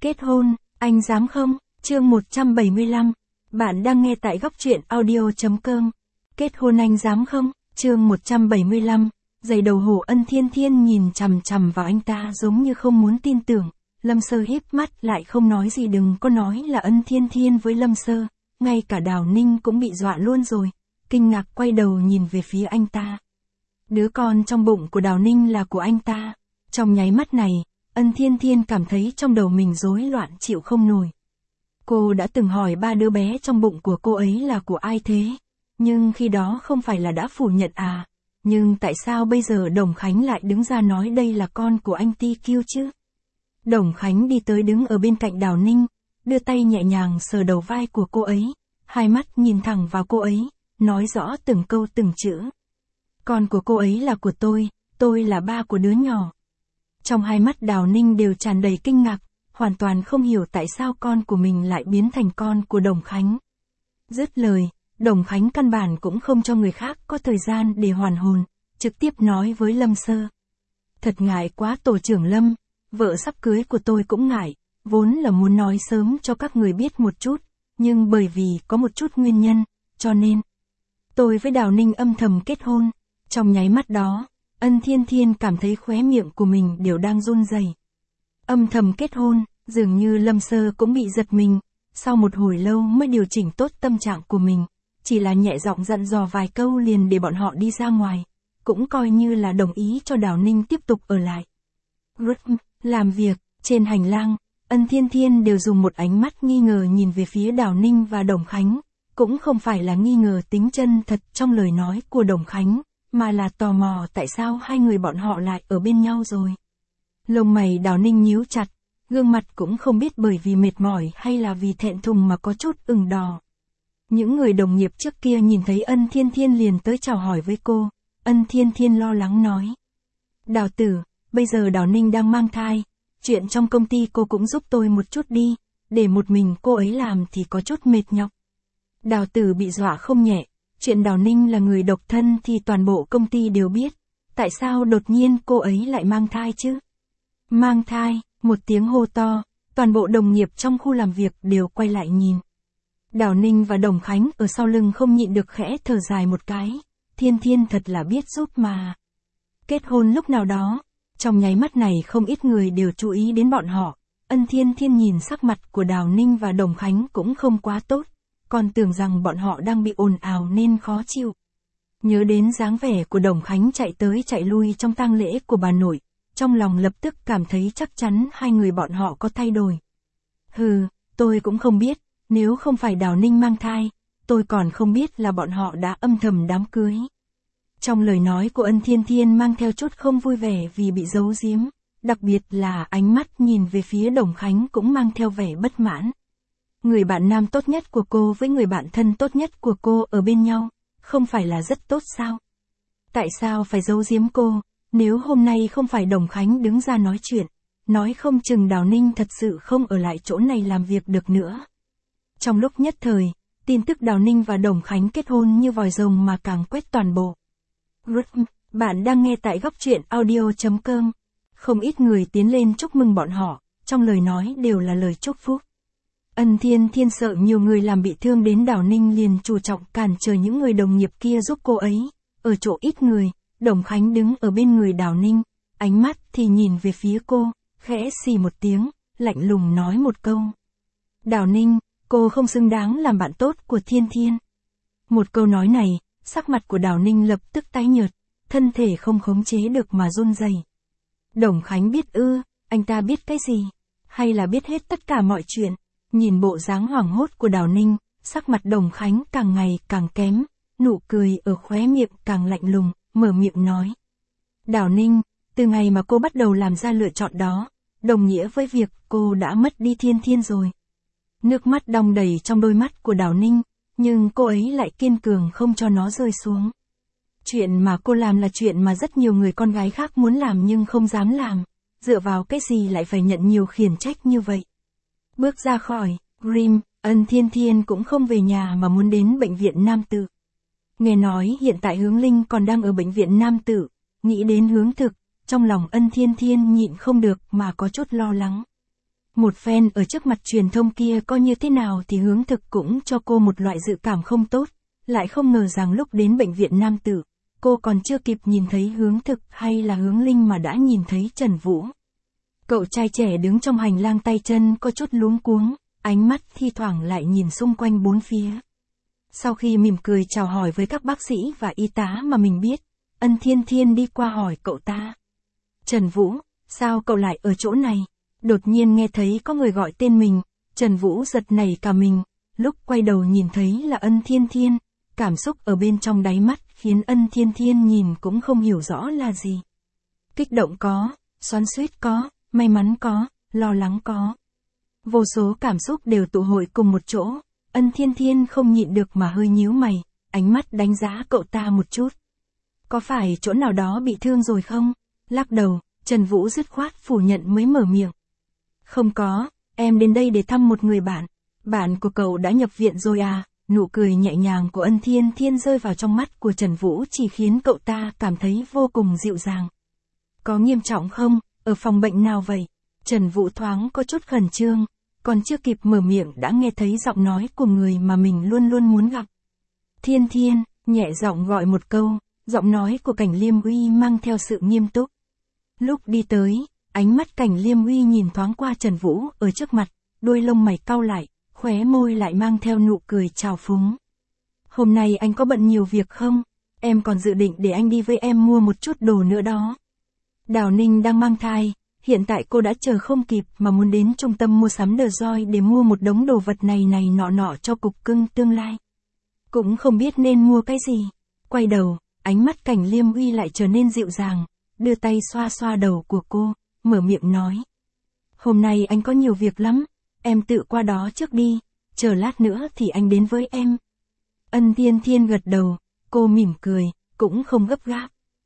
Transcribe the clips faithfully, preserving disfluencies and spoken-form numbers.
Kết hôn, anh dám không? Chương một trăm bảy mươi lăm. Bạn đang nghe tại góc truyện audio.com. Kết hôn anh dám không? Chương một trăm bảy mươi lăm. Giày đầu hổ. Ân Thiên Thiên nhìn chằm chằm vào anh ta giống như không muốn tin tưởng. Lâm Sơ híp mắt lại không nói gì. Đừng có nói là Ân Thiên Thiên với Lâm Sơ, ngay cả Đào Ninh cũng bị dọa luôn rồi. Kinh ngạc quay đầu nhìn về phía anh ta. Đứa con trong bụng của Đào Ninh là của anh ta. Trong nháy mắt này, Ân Thiên Thiên cảm thấy trong đầu mình rối loạn chịu không nổi. Cô đã từng hỏi ba đứa bé trong bụng của cô ấy là của ai thế? Nhưng khi đó không phải là đã phủ nhận à? Nhưng tại sao bây giờ Đồng Khánh lại đứng ra nói đây là con của anh Ti Kiêu chứ? Đồng Khánh đi tới đứng ở bên cạnh Đào Ninh, đưa tay nhẹ nhàng sờ đầu vai của cô ấy, hai mắt nhìn thẳng vào cô ấy, nói rõ từng câu từng chữ. Con của cô ấy là của tôi, tôi là ba của đứa nhỏ. Trong hai mắt Đào Ninh đều tràn đầy kinh ngạc, hoàn toàn không hiểu tại sao con của mình lại biến thành con của Đồng Khánh. Dứt lời, Đồng Khánh căn bản cũng không cho người khác có thời gian để hoàn hồn, trực tiếp nói với Lâm Sơ. Thật ngại quá tổ trưởng Lâm, vợ sắp cưới của tôi cũng ngại, vốn là muốn nói sớm cho các người biết một chút, nhưng bởi vì có một chút nguyên nhân, cho nên tôi với Đào Ninh âm thầm kết hôn. Trong nháy mắt đó, Ân Thiên Thiên cảm thấy khóe miệng của mình đều đang run rẩy. Âm thầm kết hôn, dường như Lâm Sơ cũng bị giật mình, sau một hồi lâu mới điều chỉnh tốt tâm trạng của mình, chỉ là nhẹ giọng dặn dò vài câu liền để bọn họ đi ra ngoài, cũng coi như là đồng ý cho Đào Ninh tiếp tục ở lại. Rhythm, làm việc, trên hành lang, Ân Thiên Thiên đều dùng một ánh mắt nghi ngờ nhìn về phía Đào Ninh và Đồng Khánh, cũng không phải là nghi ngờ tính chân thật trong lời nói của Đồng Khánh, mà là tò mò tại sao hai người bọn họ lại ở bên nhau rồi. Lông mày Đào Ninh nhíu chặt, gương mặt cũng không biết bởi vì mệt mỏi hay là vì thẹn thùng mà có chút ửng đỏ. Những người đồng nghiệp trước kia nhìn thấy Ân Thiên Thiên liền tới chào hỏi với cô, Ân Thiên Thiên lo lắng nói. Đào tử, bây giờ Đào Ninh đang mang thai, chuyện trong công ty cô cũng giúp tôi một chút đi, để một mình cô ấy làm thì có chút mệt nhọc. Đào tử bị dọa không nhẹ, chuyện Đào Ninh là người độc thân thì toàn bộ công ty đều biết, tại sao đột nhiên cô ấy lại mang thai chứ? Mang thai, một tiếng hô to, toàn bộ đồng nghiệp trong khu làm việc đều quay lại nhìn. Đào Ninh và Đồng Khánh ở sau lưng không nhịn được khẽ thở dài một cái, Thiên Thiên thật là biết giúp mà. Kết hôn lúc nào đó, trong nháy mắt này không ít người đều chú ý đến bọn họ, Ân Thiên Thiên nhìn sắc mặt của Đào Ninh và Đồng Khánh cũng không quá tốt, còn tưởng rằng bọn họ đang bị ồn ào nên khó chịu. Nhớ đến dáng vẻ của Đồng Khánh chạy tới chạy lui trong tang lễ của bà nội, trong lòng lập tức cảm thấy chắc chắn hai người bọn họ có thay đổi. Hừ, tôi cũng không biết, nếu không phải Đào Ninh mang thai, tôi còn không biết là bọn họ đã âm thầm đám cưới. Trong lời nói của Ân Thiên Thiên mang theo chút không vui vẻ vì bị giấu giếm, đặc biệt là ánh mắt nhìn về phía Đồng Khánh cũng mang theo vẻ bất mãn. Người bạn nam tốt nhất của cô với người bạn thân tốt nhất của cô ở bên nhau, không phải là rất tốt sao? Tại sao phải giấu giếm cô? Nếu hôm nay không phải Đồng Khánh đứng ra nói chuyện, nói không chừng Đào Ninh thật sự không ở lại chỗ này làm việc được nữa. Trong lúc nhất thời, tin tức Đào Ninh và Đồng Khánh kết hôn như vòi rồng mà càng quét toàn bộ. Rhythm, bạn đang nghe tại góc truyện audio.com. Không ít người tiến lên chúc mừng bọn họ, trong lời nói đều là lời chúc phúc. Ân Thiên Thiên sợ nhiều người làm bị thương đến Đào Ninh liền chủ trọng cản trở những người đồng nghiệp kia giúp cô ấy. Ở chỗ ít người, Đồng Khánh đứng ở bên người Đào Ninh, ánh mắt thì nhìn về phía cô, khẽ xì một tiếng, lạnh lùng nói một câu. Đào Ninh, cô không xứng đáng làm bạn tốt của Thiên Thiên. Một câu nói này, sắc mặt của Đào Ninh lập tức tái nhợt, thân thể không khống chế được mà run rẩy. Đồng Khánh biết ư, anh ta biết cái gì? Hay là biết hết tất cả mọi chuyện? Nhìn bộ dáng hoảng hốt của Đào Ninh, sắc mặt Đồng Khánh càng ngày càng kém, nụ cười ở khóe miệng càng lạnh lùng, mở miệng nói. Đào Ninh, từ ngày mà cô bắt đầu làm ra lựa chọn đó, đồng nghĩa với việc cô đã mất đi Thiên Thiên rồi. Nước mắt đong đầy trong đôi mắt của Đào Ninh, nhưng cô ấy lại kiên cường không cho nó rơi xuống. Chuyện mà cô làm là chuyện mà rất nhiều người con gái khác muốn làm nhưng không dám làm, dựa vào cái gì lại phải nhận nhiều khiển trách như vậy. Bước ra khỏi Rim, Ân Thiên Thiên cũng không về nhà mà muốn đến bệnh viện Nam Tự. Nghe nói hiện tại Hướng Linh còn đang ở bệnh viện Nam Tự, nghĩ đến Hướng Thực, trong lòng Ân Thiên Thiên nhịn không được mà có chút lo lắng. Một phen ở trước mặt truyền thông kia coi như thế nào thì Hướng Thực cũng cho cô một loại dự cảm không tốt, lại không ngờ rằng lúc đến bệnh viện nam tử, cô còn chưa kịp nhìn thấy Hướng Thực hay là Hướng Linh mà đã nhìn thấy Trần Vũ. Cậu trai trẻ đứng trong hành lang tay chân có chút luống cuống, ánh mắt thi thoảng lại nhìn xung quanh bốn phía. Sau khi mỉm cười chào hỏi với các bác sĩ và y tá mà mình biết, Ân Thiên Thiên đi qua hỏi cậu ta. Trần Vũ, sao cậu lại ở chỗ này? Đột nhiên nghe thấy có người gọi tên mình, Trần Vũ giật nảy cả mình, lúc quay đầu nhìn thấy là Ân Thiên Thiên, cảm xúc ở bên trong đáy mắt khiến Ân Thiên Thiên nhìn cũng không hiểu rõ là gì. Kích động có, xoắn xuýt có, may mắn có, lo lắng có. Vô số cảm xúc đều tụ hội cùng một chỗ, Ân Thiên Thiên không nhịn được mà hơi nhíu mày, ánh mắt đánh giá cậu ta một chút. Có phải chỗ nào đó bị thương rồi không? Lắc đầu, Trần Vũ dứt khoát phủ nhận mới mở miệng. Không có, em đến đây để thăm một người bạn. Bạn của cậu đã nhập viện rồi à? Nụ cười nhẹ nhàng của Ân Thiên Thiên rơi vào trong mắt của Trần Vũ chỉ khiến cậu ta cảm thấy vô cùng dịu dàng. Có nghiêm trọng không? Ở phòng bệnh nào vậy? Trần Vũ thoáng có chút khẩn trương, còn chưa kịp mở miệng đã nghe thấy giọng nói của người mà mình luôn luôn muốn gặp. Thiên Thiên, nhẹ giọng gọi một câu, giọng nói của Cảnh Liêm Uy mang theo sự nghiêm túc. Lúc đi tới, ánh mắt Cảnh Liêm Uy nhìn thoáng qua Trần Vũ ở trước mặt, đuôi lông mày cau lại, khóe môi lại mang theo nụ cười trào phúng. Hôm nay anh có bận nhiều việc không? Em còn dự định để anh đi với em mua một chút đồ nữa đó. Đào Ninh đang mang thai, hiện tại cô đã chờ không kịp mà muốn đến trung tâm mua sắm The Joy để mua một đống đồ vật này này nọ nọ cho cục cưng tương lai. Cũng không biết nên mua cái gì. Quay đầu, ánh mắt Cảnh Liêm Uy lại trở nên dịu dàng, đưa tay xoa xoa đầu của cô, mở miệng nói. Hôm nay anh có nhiều việc lắm, em tự qua đó trước đi, chờ lát nữa thì anh đến với em. Ân Thiên Thiên gật đầu, cô mỉm cười, cũng không gấp gáp.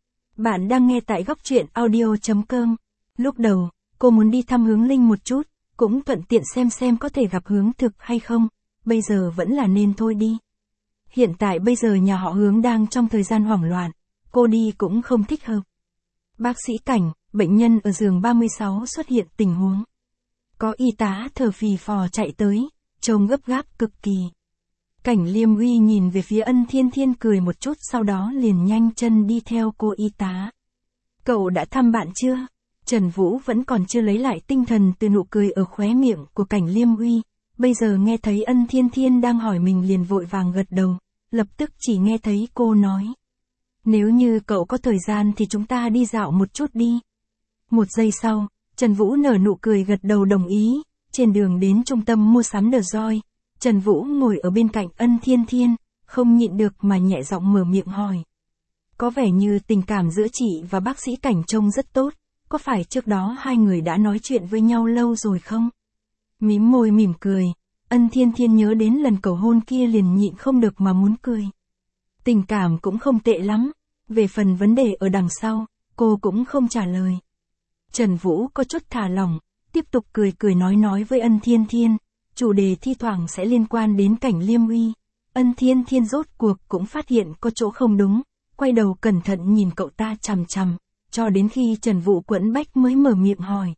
Bạn đang nghe tại góc truyện audio chấm com. Lúc đầu, cô muốn đi thăm Hướng Linh một chút, cũng thuận tiện xem xem có thể gặp Hướng Thực hay không, bây giờ vẫn là nên thôi đi. Hiện tại bây giờ nhà họ Hướng đang trong thời gian hoảng loạn, cô đi cũng không thích hợp. Bác sĩ Cảnh, bệnh nhân ở giường ba mươi sáu xuất hiện tình huống. Có y tá thở phì phò chạy tới, trông gấp gáp cực kỳ. Cảnh Liêm Uy nhìn về phía Ân Thiên Thiên cười một chút sau đó liền nhanh chân đi theo cô y tá. Cậu đã thăm bạn chưa? Trần Vũ vẫn còn chưa lấy lại tinh thần từ nụ cười ở khóe miệng của Cảnh Liêm Uy, bây giờ nghe thấy Ân Thiên Thiên đang hỏi mình liền vội vàng gật đầu, lập tức chỉ nghe thấy cô nói. Nếu như cậu có thời gian thì chúng ta đi dạo một chút đi. Một giây sau, Trần Vũ nở nụ cười gật đầu đồng ý, trên đường đến trung tâm mua sắm The Joy, Trần Vũ ngồi ở bên cạnh Ân Thiên Thiên, không nhịn được mà nhẹ giọng mở miệng hỏi. Có vẻ như tình cảm giữa chị và bác sĩ Cảnh trông rất tốt, có phải trước đó hai người đã nói chuyện với nhau lâu rồi không? Mím môi mỉm cười, Ân Thiên Thiên nhớ đến lần cầu hôn kia liền nhịn không được mà muốn cười. Tình cảm cũng không tệ lắm, về phần vấn đề ở đằng sau, cô cũng không trả lời. Trần Vũ có chút thả lỏng, tiếp tục cười cười nói nói với Ân Thiên Thiên, chủ đề thi thoảng sẽ liên quan đến Cảnh Liêm Uy. Ân Thiên Thiên rốt cuộc cũng phát hiện có chỗ không đúng, quay đầu cẩn thận nhìn cậu ta chằm chằm, cho đến khi Trần Vũ quẫn bách mới mở miệng hỏi.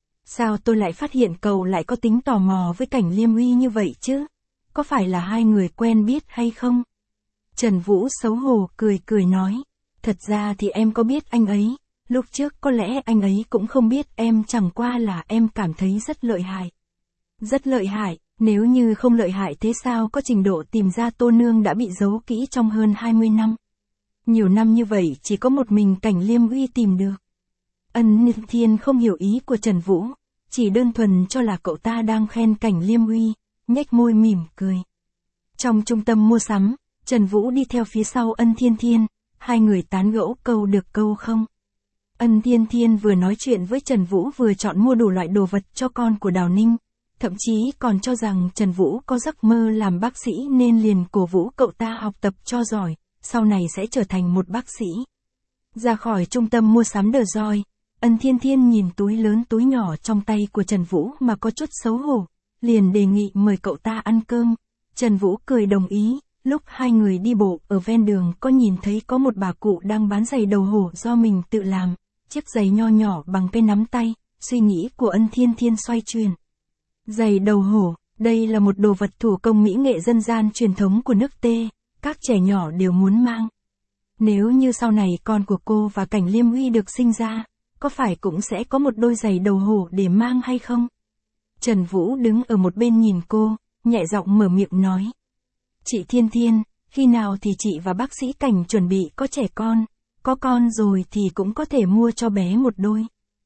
Sao tôi lại phát hiện cậu lại có tính tò mò với Cảnh Liêm Uy như vậy chứ? Có phải là hai người quen biết hay không? Trần Vũ xấu hổ cười cười nói, thật ra thì em có biết anh ấy, lúc trước có lẽ anh ấy cũng không biết em, chẳng qua là em cảm thấy rất lợi hại. Rất lợi hại, nếu như không lợi hại thế sao có trình độ tìm ra Tô Nương đã bị giấu kỹ trong hơn hai mươi năm. Nhiều năm như vậy chỉ có một mình Cảnh Liêm Uy tìm được. Ân Thiên không hiểu ý của Trần Vũ, chỉ đơn thuần cho là cậu ta đang khen Cảnh Liêm Uy, nhếch môi mỉm cười. Trong trung tâm mua sắm, Trần Vũ đi theo phía sau Ân Thiên Thiên, hai người tán gẫu câu được câu không. Ân Thiên Thiên vừa nói chuyện với Trần Vũ vừa chọn mua đủ loại đồ vật cho con của Đào Ninh, thậm chí còn cho rằng Trần Vũ có giấc mơ làm bác sĩ nên liền cổ vũ cậu ta học tập cho giỏi, sau này sẽ trở thành một bác sĩ. Ra khỏi trung tâm mua sắm The Joy, Ân Thiên Thiên nhìn túi lớn túi nhỏ trong tay của Trần Vũ mà có chút xấu hổ, liền đề nghị mời cậu ta ăn cơm. Trần Vũ cười đồng ý, lúc hai người đi bộ ở ven đường có nhìn thấy có một bà cụ đang bán giày đầu hổ do mình tự làm, chiếc giày nho nhỏ bằng cái nắm tay, suy nghĩ của Ân Thiên Thiên xoay chuyển. Giày đầu hổ, đây là một đồ vật thủ công mỹ nghệ dân gian truyền thống của nước Tê, các trẻ nhỏ đều muốn mang. Nếu như sau này con của cô và Cảnh Liêm Uy được sinh ra, có phải cũng sẽ có một đôi giày đầu hổ để mang hay không? Trần Vũ đứng ở một bên nhìn cô, nhẹ giọng mở miệng nói. Chị Thiên Thiên, khi nào thì chị và bác sĩ Cảnh chuẩn bị có trẻ con, có con rồi thì cũng có thể mua cho bé một đôi.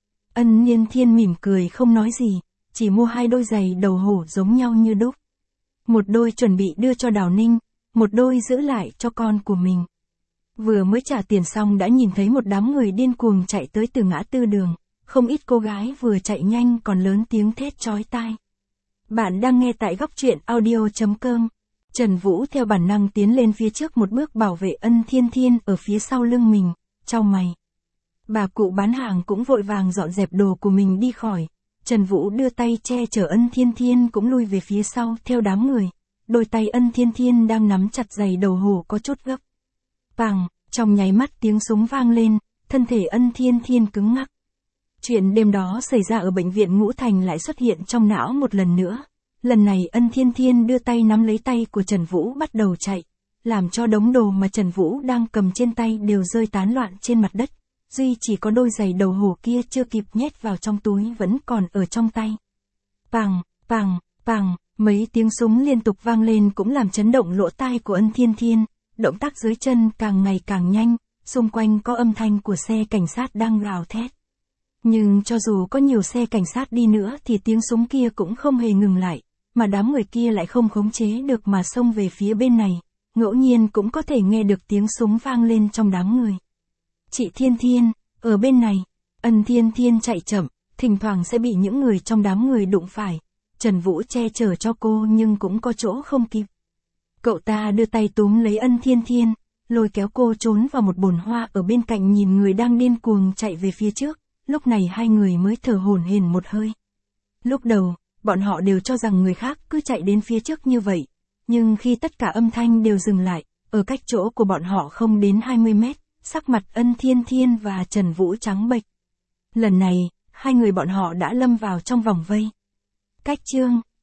Ân Niên Thiên mỉm cười không nói gì, chỉ mua hai đôi giày đầu hổ giống nhau như đúc. Một đôi chuẩn bị đưa cho Đào Ninh, một đôi giữ lại cho con của mình. Vừa mới trả tiền xong đã nhìn thấy một đám người điên cuồng chạy tới từ ngã tư đường, không ít cô gái vừa chạy nhanh còn lớn tiếng thét chói tai. Bạn đang nghe tại góc truyện audio chấm com. Trần Vũ theo bản năng tiến lên phía trước một bước bảo vệ Ân Thiên Thiên ở phía sau lưng mình, chau mày. Bà cụ bán hàng cũng vội vàng dọn dẹp đồ của mình đi khỏi. Trần Vũ đưa tay che chở Ân Thiên Thiên cũng lui về phía sau theo đám người. Đôi tay Ân Thiên Thiên đang nắm chặt giày đầu hổ có chút gấp. Pàng, trong nháy mắt tiếng súng vang lên, thân thể Ân Thiên Thiên cứng ngắc. Chuyện đêm đó xảy ra ở bệnh viện Ngũ Thành lại xuất hiện trong não một lần nữa. Lần này Ân Thiên Thiên đưa tay nắm lấy tay của Trần Vũ bắt đầu chạy, làm cho đống đồ mà Trần Vũ đang cầm trên tay đều rơi tán loạn trên mặt đất. Duy chỉ có đôi giày đầu hổ kia chưa kịp nhét vào trong túi vẫn còn ở trong tay. Pàng, pàng, pàng, mấy tiếng súng liên tục vang lên cũng làm chấn động lỗ tai của Ân Thiên Thiên, động tác dưới chân càng ngày càng nhanh, xung quanh có âm thanh của xe cảnh sát đang gào thét. Nhưng cho dù có nhiều xe cảnh sát đi nữa thì tiếng súng kia cũng không hề ngừng lại, mà đám người kia lại không khống chế được mà xông về phía bên này, ngẫu nhiên cũng có thể nghe được tiếng súng vang lên trong đám người. Chị Thiên Thiên, ở bên này, Ân Thiên Thiên chạy chậm, thỉnh thoảng sẽ bị những người trong đám người đụng phải. Trần Vũ che chở cho cô nhưng cũng có chỗ không kịp. Cậu ta đưa tay túm lấy Ân Thiên Thiên, lôi kéo cô trốn vào một bồn hoa ở bên cạnh nhìn người đang điên cuồng chạy về phía trước, lúc này hai người mới thở hổn hển một hơi. Lúc đầu, bọn họ đều cho rằng người khác cứ chạy đến phía trước như vậy, nhưng khi tất cả âm thanh đều dừng lại, ở cách chỗ của bọn họ không đến hai mươi mét, sắc mặt Ân Thiên Thiên và Trần Vũ trắng bệch. Lần này, hai người bọn họ đã lâm vào trong vòng vây. Cách chương